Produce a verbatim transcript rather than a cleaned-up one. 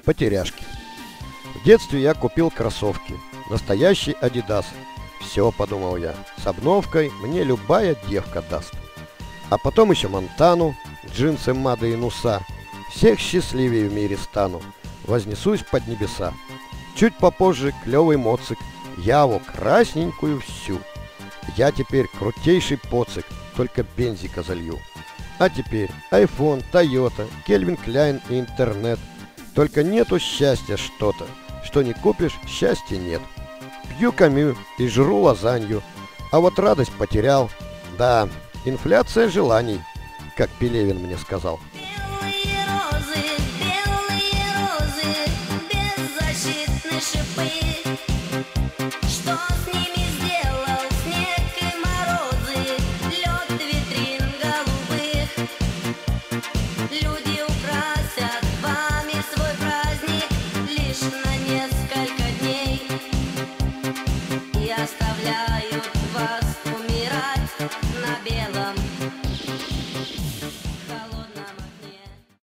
Потеряшки. В детстве я купил кроссовки. Настоящий Adidas. Все, подумал я, с обновкой мне любая девка даст. А потом еще Монтану, джинсы Мада и Нуса. Всех счастливее в мире стану. Вознесусь под небеса. Чуть попозже клевый моцик. Яву красненькую всю. Я теперь крутейший поцик, только бензика залью. А теперь айфон, Тойота, Кельвин Кляйн и интернет. Только нету счастья что-то. Что не купишь, счастья нет. Пью камю и жру лазанью. А вот радость потерял. Да, инфляция желаний, как Пелевин мне сказал. Белые розы, белые розы, беззащитны шипы.